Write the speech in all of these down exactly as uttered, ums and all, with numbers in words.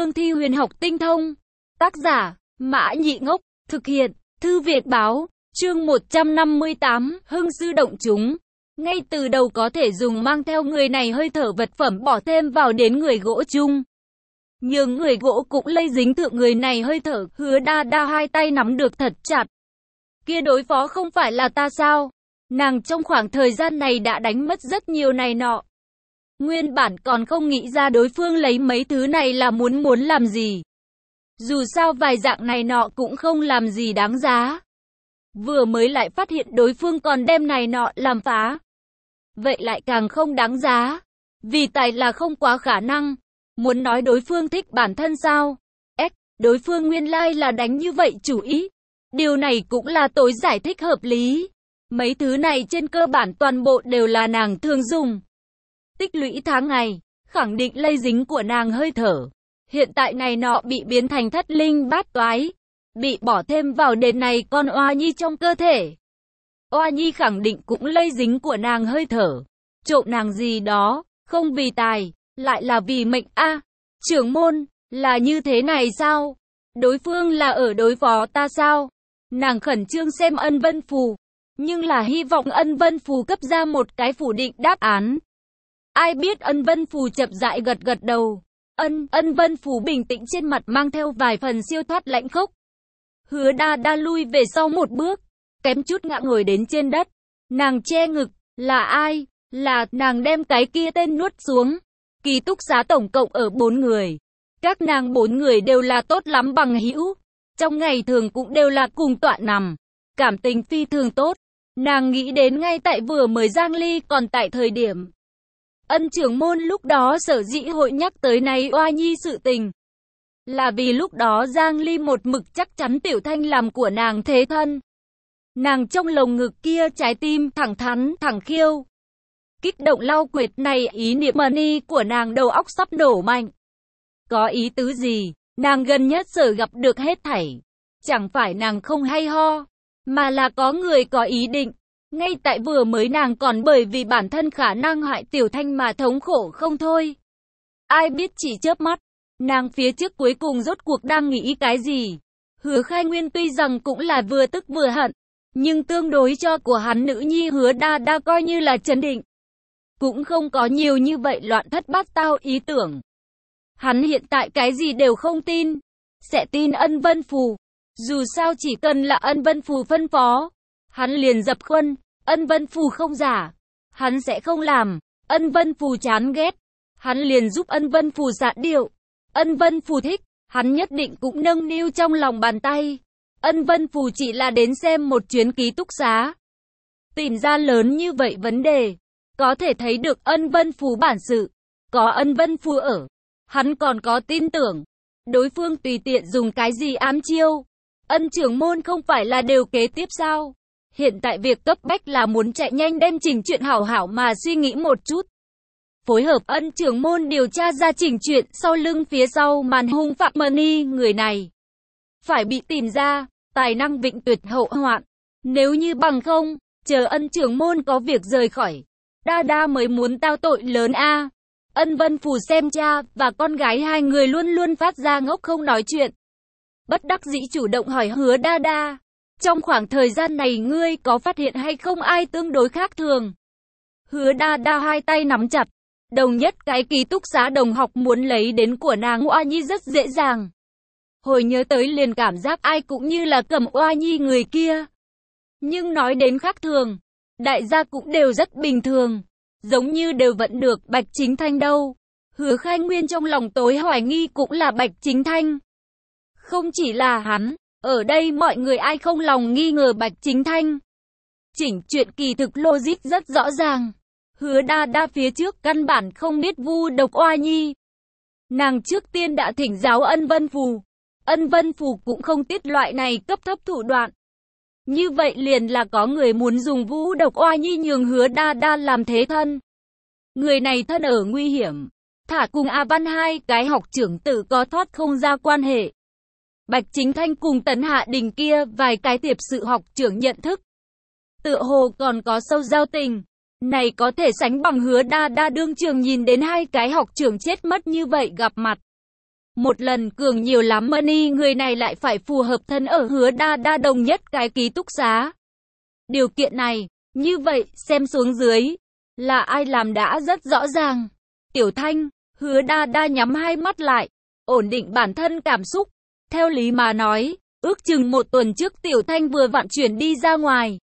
cương thi huyền học tinh thông. Tác giả, Mã Nhị Ngốc, thực hiện, Thư Việt Báo, chương một trăm năm mươi tám, hưng sư động chúng. Ngay từ đầu có thể dùng mang theo người này hơi thở vật phẩm bỏ thêm vào đến người gỗ chung. Nhưng người gỗ cũng lây dính thượng người này hơi thở, Hứa Đa Đa hai tay nắm được thật chặt. Kia đối phó không phải là ta sao? Nàng trong khoảng thời gian này đã đánh mất rất nhiều này nọ. Nguyên bản còn không nghĩ ra đối phương lấy mấy thứ này là muốn muốn làm gì. Dù sao vài dạng này nọ cũng không làm gì đáng giá. Vừa mới lại phát hiện đối phương còn đem này nọ làm phá. Vậy lại càng không đáng giá. Vì tài là không quá khả năng. Muốn nói đối phương thích bản thân sao? Ếch, đối phương nguyên lai là đánh như vậy chủ ý. Điều này cũng là tối giải thích hợp lý. Mấy thứ này trên cơ bản toàn bộ đều là nàng thường dùng. Tích lũy tháng ngày, khẳng định lây dính của nàng hơi thở. Hiện tại này nọ bị biến thành thất linh bát toái. Bị bỏ thêm vào đền này con oa nhi trong cơ thể. Oa nhi khẳng định cũng lây dính của nàng hơi thở. Trộm nàng gì đó, không vì tài, lại là vì mệnh a. À, trưởng môn, là như thế này sao? Đối phương là ở đối phó ta sao? Nàng khẩn trương xem ân vân phù. Nhưng là hy vọng ân vân phù cấp ra một cái phủ định đáp án. Ai biết ân vân phù chậm rãi gật gật đầu. Ân, ân vân phù bình tĩnh trên mặt mang theo vài phần siêu thoát lãnh khốc. Hứa Đa Đa lui về sau một bước, kém chút ngã ngồi đến trên đất. Nàng che ngực, là ai? Là nàng đem cái kia tên nuốt xuống. Ký túc xá tổng cộng ở bốn người. Các nàng bốn người đều là tốt lắm bằng hữu. Trong ngày thường cũng đều là cùng tọa nằm. Cảm tình phi thường tốt. Nàng nghĩ đến ngay tại vừa mới Giang Ly còn tại thời điểm. Ân trưởng môn lúc đó sở dĩ hội nhắc tới này oa nhi sự tình. Là vì lúc đó Giang Ly một mực chắc chắn Tiểu Thanh làm của nàng thế thân. Nàng trong lồng ngực kia trái tim thẳng thắn, thẳng khiêu. Kích động lau quyệt này ý niệm money của nàng đầu óc sắp nổ mạnh. Có ý tứ gì? Nàng gần nhất sở gặp được hết thảy. Chẳng phải nàng không hay ho, mà là có người có ý định. Ngay tại vừa mới nàng còn bởi vì bản thân khả năng hại Tiểu Thanh mà thống khổ không thôi. Ai biết chỉ chớp mắt, nàng phía trước cuối cùng rốt cuộc đang nghĩ cái gì. Hứa Khai Nguyên tuy rằng cũng là vừa tức vừa hận, nhưng tương đối cho của hắn nữ nhi Hứa Đa Đa coi như là trấn định. Cũng không có nhiều như vậy loạn thất bát tao ý tưởng. Hắn hiện tại cái gì đều không tin. Sẽ tin ân vân phù. Dù sao chỉ cần là ân vân phù phân phó. Hắn liền dập khuân. Ân vân phù không giả. Hắn sẽ không làm. Ân vân phù chán ghét. Hắn liền giúp ân vân phù dạ điệu. Ân vân phù thích. Hắn nhất định cũng nâng niu trong lòng bàn tay. Ân vân phù chỉ là đến xem một chuyến ký túc xá. Tìm ra lớn như vậy vấn đề. Có thể thấy được ân vân phù bản sự. Có ân vân phù ở. Hắn còn có tin tưởng. Đối phương tùy tiện dùng cái gì ám chiêu. Ân trưởng môn không phải là đều kế tiếp sao? Hiện tại việc cấp bách là muốn chạy nhanh đem chỉnh chuyện hảo hảo mà suy nghĩ một chút. Phối hợp ân trưởng môn điều tra ra chỉnh chuyện sau lưng phía sau màn hung phạm money người này. Phải bị tìm ra, tài năng vịnh tuyệt hậu hoạn. Nếu như bằng không, chờ ân trưởng môn có việc rời khỏi. Đa Đa mới muốn tao tội lớn a. Ân vân phù xem cha và con gái hai người luôn luôn phát ra ngốc không nói chuyện. Bất đắc dĩ chủ động hỏi Hứa Đa Đa. Trong khoảng thời gian này ngươi có phát hiện hay không ai tương đối khác thường? Hứa Đa Đa hai tay nắm chặt. Đồng nhất cái ký túc xá đồng học muốn lấy đến của nàng oa nhi rất dễ dàng. Hồi nhớ tới liền cảm giác ai cũng như là cầm oa nhi người kia. Nhưng nói đến khác thường, đại gia cũng đều rất bình thường. Giống như đều vẫn được Bạch Chính Thanh đâu. Hứa Khai Nguyên trong lòng tối hoài nghi cũng là Bạch Chính Thanh. Không chỉ là hắn, ở đây mọi người ai không lòng nghi ngờ Bạch Chính Thanh. Chỉnh chuyện kỳ thực logic rất rõ ràng. Hứa Đa Đa phía trước căn bản không biết vu độc oa nhi. Nàng trước tiên đã thỉnh giáo ân vân phù. Ân vân phù cũng không tiết loại này cấp thấp thủ đoạn. Như vậy liền là có người muốn dùng vũ độc oa nhi nhường Hứa Đa Đa làm thế thân. Người này thân ở nguy hiểm. Thả cùng A Văn hai cái học trưởng tử có thoát không ra quan hệ. Bạch Chính Thanh cùng Tấn Hạ Đình kia vài cái tiệp sự học trưởng nhận thức. Tựa hồ còn có sâu giao tình. Này có thể sánh bằng Hứa Đa Đa đương trường nhìn đến hai cái học trưởng chết mất như vậy gặp mặt. Một lần cường nhiều lắm money, người này lại phải phù hợp thân ở Hứa Đa Đa đồng nhất cái ký túc xá. Điều kiện này, như vậy, xem xuống dưới, là ai làm đã rất rõ ràng. Tiểu Thanh, Hứa Đa Đa nhắm hai mắt lại, ổn định bản thân cảm xúc. Theo lý mà nói, ước chừng một tuần trước Tiểu Thanh vừa vặn chuyển đi ra ngoài.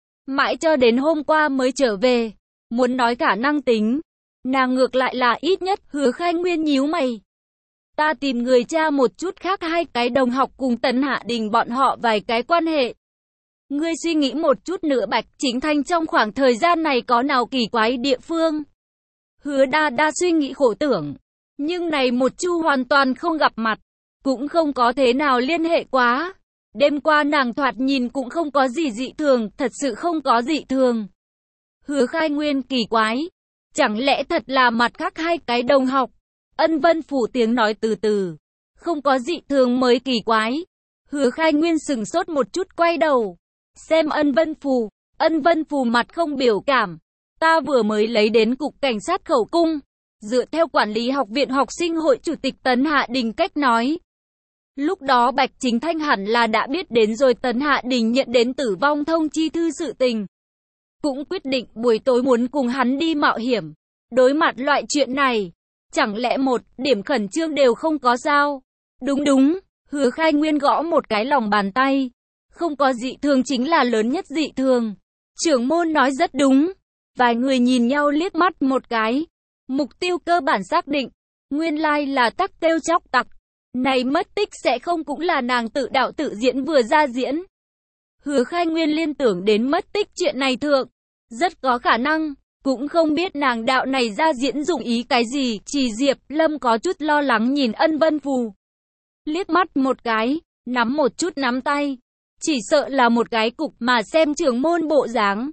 Mãi cho đến hôm qua mới trở về. Muốn nói khả năng tính, nàng ngược lại là ít nhất. Hứa Khai Nguyên nhíu mày. Ta tìm người tra một chút khác hai cái đồng học cùng Tấn Hạ Đình bọn họ vài cái quan hệ. Ngươi suy nghĩ một chút nữa Bạch Chính Thanh trong khoảng thời gian này có nào kỳ quái địa phương. Hứa Đa Đa suy nghĩ khổ tưởng. Nhưng này một chu hoàn toàn không gặp mặt. Cũng không có thế nào liên hệ quá. Đêm qua nàng thoạt nhìn cũng không có gì dị thường. Thật sự không có dị thường. Hứa Khai Nguyên kỳ quái. Chẳng lẽ thật là mặt khác hai cái đồng học. Ân Vân Phủ tiếng nói từ từ. Không có dị thường mới kỳ quái. Hứa Khai Nguyên sừng sốt một chút quay đầu. Xem Ân Vân Phù. Ân Vân Phù mặt không biểu cảm. Ta vừa mới lấy đến cục cảnh sát khẩu cung. Dựa theo quản lý học viện học sinh hội chủ tịch Tấn Hạ Đình cách nói. Lúc đó Bạch Chính Thanh hẳn là đã biết đến rồi. Tấn Hạ Đình nhận đến tử vong thông chi thư sự tình. Cũng quyết định buổi tối muốn cùng hắn đi mạo hiểm. Đối mặt loại chuyện này. Chẳng lẽ một điểm khẩn trương đều không có sao? Đúng đúng. Hứa Khai Nguyên gõ một cái lòng bàn tay. Không có dị thường chính là lớn nhất dị thường. Trưởng môn nói rất đúng. Vài người nhìn nhau liếc mắt một cái. Mục tiêu cơ bản xác định. Nguyên lai là Tắc Têu Chóc Tặc. Này mất tích sẽ không cũng là nàng tự đạo tự diễn vừa ra diễn. Hứa Khai Nguyên liên tưởng đến mất tích chuyện này thượng. Rất có khả năng. Cũng không biết nàng đạo này ra diễn dụng ý cái gì. Chỉ Diệp Lâm có chút lo lắng nhìn Ân Vân Phù. Liếc mắt một cái. Nắm một chút nắm tay. Chỉ sợ là một cái cục mà xem trưởng môn bộ dáng.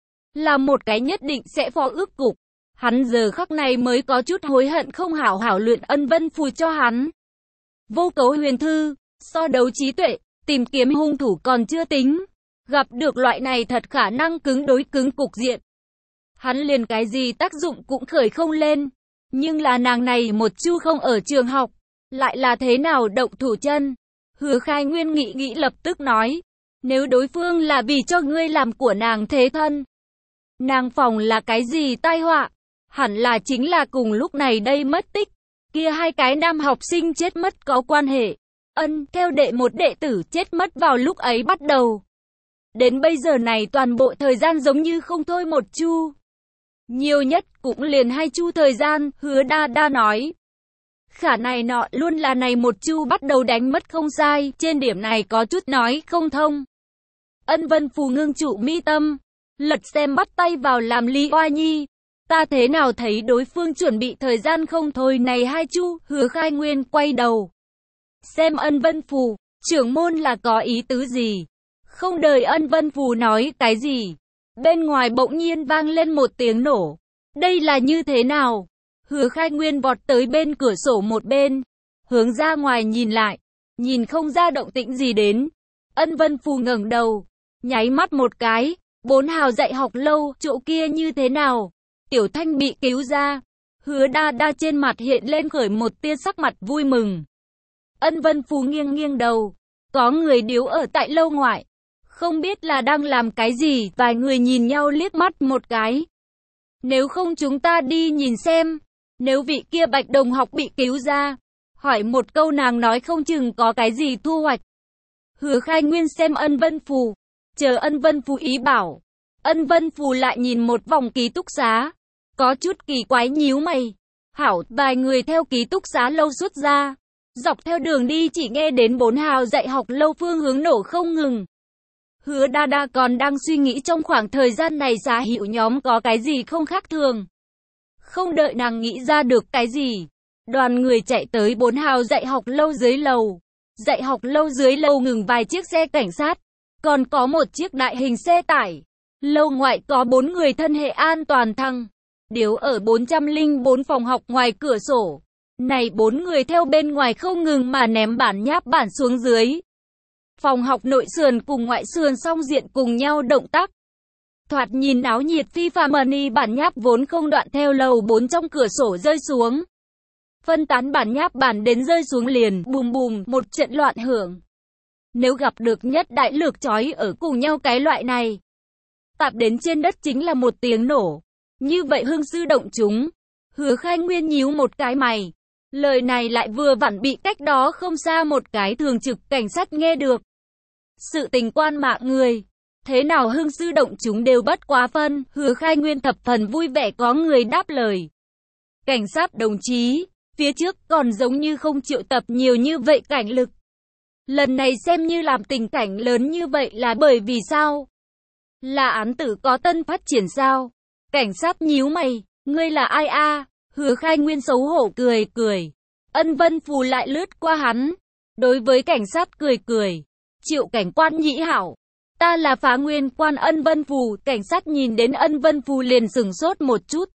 Là một cái nhất định sẽ phó ước cục. Hắn giờ khắc này mới có chút hối hận không hảo hảo luyện Ân Vân Phù cho hắn. Vô cấu huyền thư, so đấu trí tuệ, tìm kiếm hung thủ còn chưa tính. Gặp được loại này thật khả năng cứng đối cứng cục diện. Hắn liền cái gì tác dụng cũng khởi không lên. Nhưng là nàng này một chu không ở trường học. Lại là thế nào động thủ chân. Hứa Khai Nguyên nghĩ nghĩ lập tức nói. Nếu đối phương là vì cho ngươi làm của nàng thế thân. Nàng phòng là cái gì tai họa. Hẳn là chính là cùng lúc này đây mất tích. Kia hai cái nam học sinh chết mất có quan hệ. Ân, theo đệ một đệ tử chết mất vào lúc ấy bắt đầu. Đến bây giờ này toàn bộ thời gian giống như không thôi một chu. Nhiều nhất cũng liền hai chu thời gian, Hứa Đa Đa nói. Khả này nọ luôn là này một chu bắt đầu đánh mất không sai, trên điểm này có chút nói không thông. Ân Vân Phù ngưng trụ mi tâm, lật xem bắt tay vào làm Lý Oa Nhi. Ta thế nào thấy đối phương chuẩn bị thời gian không thôi này hai chu, Hứa Khai Nguyên quay đầu. Xem Ân Vân Phù, trưởng môn là có ý tứ gì? Không đợi Ân Vân Phù nói cái gì. Bên ngoài bỗng nhiên vang lên một tiếng nổ. Đây là như thế nào? Hứa Khai Nguyên vọt tới bên cửa sổ một bên. Hướng ra ngoài nhìn lại. Nhìn không ra động tĩnh gì đến. Ân Vân Phù ngẩng đầu. Nháy mắt một cái. Bốn hào dạy học lâu, chỗ kia như thế nào? Tiểu Thanh bị cứu ra. Hứa Đa Đa trên mặt hiện lên khởi một tia sắc mặt vui mừng. Ân Vân Phù nghiêng nghiêng đầu. Có người điếu ở tại lâu ngoại. Không biết là đang làm cái gì, vài người nhìn nhau liếc mắt một cái. Nếu không chúng ta đi nhìn xem. Nếu vị kia Bạch đồng học bị cứu ra. Hỏi một câu nàng nói không chừng có cái gì thu hoạch. Hứa Khai Nguyên xem Ân Vân Phù. Chờ Ân Vân Phù ý bảo. Ân Vân Phù lại nhìn một vòng ký túc xá. Có chút kỳ quái nhíu mày. Hảo, vài người theo ký túc xá lâu xuất ra. Dọc theo đường đi chỉ nghe đến bốn hào dạy học lâu phương hướng nổ không ngừng. Hứa Đa Đa còn đang suy nghĩ trong khoảng thời gian này Xá Hữu nhóm có cái gì không khác thường. Không đợi nàng nghĩ ra được cái gì. Đoàn người chạy tới bốn hào dạy học lâu dưới lầu. Dạy học lâu dưới lầu ngừng vài chiếc xe cảnh sát. Còn có một chiếc đại hình xe tải. Lâu ngoại có bốn người thân hệ an toàn thăng. Điếu ở bốn trăm lẻ bốn phòng học ngoài cửa sổ. Này bốn người theo bên ngoài không ngừng mà ném bản nháp bản xuống dưới. Phòng học nội sườn cùng ngoại sườn song diện cùng nhau động tác. Thoạt nhìn náo nhiệt phi phàm, money bản nháp vốn không đoạn theo lầu bốn trong cửa sổ rơi xuống. phân tán bản nháp bản đến rơi xuống liền, bùm bùm, một trận loạn hưởng. Nếu gặp được nhất đại lược chói ở cùng nhau cái loại này, tạp đến trên đất chính là một tiếng nổ. Như vậy hương sư động chúng. Hứa Khai Nguyên nhíu một cái mày. Lời này lại vừa vặn bị cách đó không xa một cái thường trực cảnh sát nghe được. Sự tình quan mạng người. Thế nào hương sư động chúng đều bất quá phân. Hứa Khai Nguyên thập phần vui vẻ có người đáp lời. Cảnh sát đồng chí, phía trước còn giống như không triệu tập nhiều như vậy cảnh lực. Lần này xem như làm tình cảnh lớn như vậy là bởi vì sao? Là án tử có tân phát triển sao? Cảnh sát nhíu mày, ngươi là ai a? Hứa Khai Nguyên xấu hổ cười cười. Ân Vân Phù lại lướt qua hắn. Đối với cảnh sát cười cười. Triệu cảnh quan nhĩ hảo. Ta là Phá Nguyên quan Ân Vân Phù. Cảnh sát nhìn đến Ân Vân Phù liền sửng sốt một chút.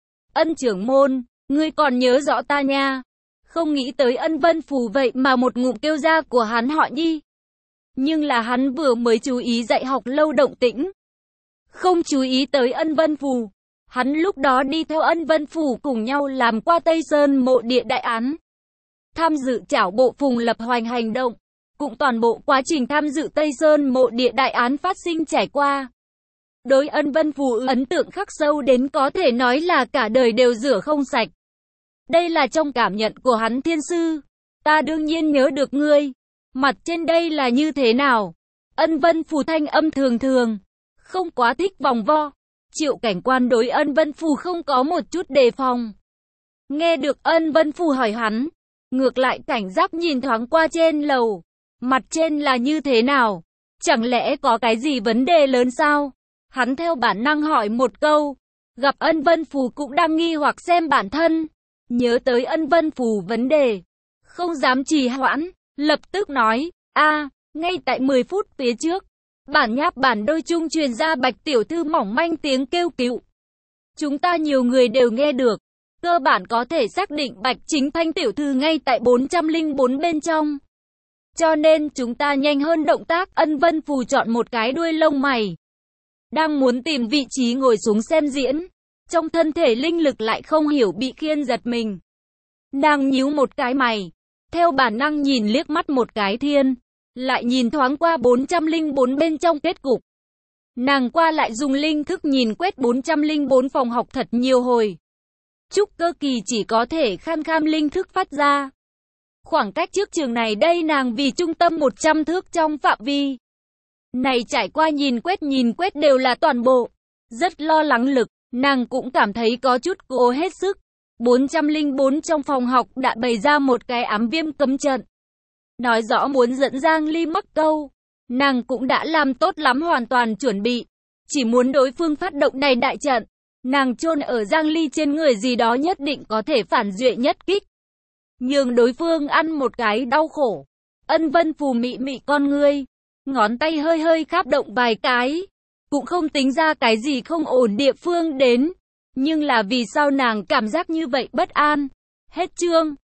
Ân trưởng môn, ngươi còn nhớ rõ ta nha. Không nghĩ tới Ân Vân Phù vậy mà một ngụm kêu ra của hắn họ Nhi. Nhưng là hắn vừa mới chú ý dạy học lâu động tĩnh. Không chú ý tới Ân Vân Phù. Hắn lúc đó đi theo Ân Vân Phù cùng nhau làm qua Tây Sơn mộ địa đại án. Tham dự chảo bộ Phùng Lập Hoành hành động. Cũng toàn bộ quá trình tham dự Tây Sơn mộ địa đại án phát sinh trải qua. Đối Ân Vân Phù ấn tượng khắc sâu đến có thể nói là cả đời đều rửa không sạch. Đây là trong cảm nhận của hắn thiên sư. Ta đương nhiên nhớ được ngươi. Mặt trên đây là như thế nào? Ân Vân Phù thanh âm thường thường. Không quá thích vòng vo. Triệu cảnh quan đối Ân Vân Phù không có một chút đề phòng. Nghe được Ân Vân Phù hỏi hắn. Ngược lại cảnh giác nhìn thoáng qua trên lầu. Mặt trên là như thế nào? Chẳng lẽ có cái gì vấn đề lớn sao? Hắn theo bản năng hỏi một câu. Gặp Ân Vân Phù cũng đang nghi hoặc xem bản thân. Nhớ tới Ân Vân Phù vấn đề. Không dám trì hoãn. Lập tức nói. a ngay tại mười phút phía trước. Bản nháp bản đôi chung truyền ra Bạch tiểu thư mỏng manh tiếng kêu cứu. Chúng ta nhiều người đều nghe được. Cơ bản có thể xác định Bạch Chính Thanh tiểu thư ngay tại bốn trăm lẻ bốn bên trong. Cho nên chúng ta nhanh hơn động tác. Ân Vân Phù chọn một cái đuôi lông mày. Đang muốn tìm vị trí ngồi xuống xem diễn. Trong thân thể linh lực lại không hiểu bị khiên giật mình. Nàng nhíu một cái mày. Theo bản năng nhìn liếc mắt một cái thiên. Lại nhìn thoáng qua bốn trăm lẻ bốn bên trong kết cục. Nàng qua lại dùng linh thức nhìn quét bốn trăm lẻ bốn phòng học thật nhiều hồi. Trúc cơ kỳ chỉ có thể kham kham linh thức phát ra. Khoảng cách trước trường này đây nàng vì trung tâm một trăm thước trong phạm vi. Này trải qua nhìn quét nhìn quét đều là toàn bộ. Rất lo lắng lực, nàng cũng cảm thấy có chút cố hết sức. bốn trăm lẻ bốn trong phòng học đã bày ra một cái ám viêm cấm trận. Nói rõ muốn dẫn Giang Ly mắc câu. Nàng cũng đã làm tốt lắm hoàn toàn chuẩn bị. Chỉ muốn đối phương phát động này đại trận. Nàng chôn ở Giang Ly trên người gì đó nhất định có thể phản duệ nhất kích. Nhường đối phương ăn một cái đau khổ. Ân Vân Phù mị mị con ngươi. Ngón tay hơi hơi kháp động vài cái. Cũng không tính ra cái gì không ổn địa phương đến. Nhưng là vì sao nàng cảm giác như vậy bất an. Hết chương.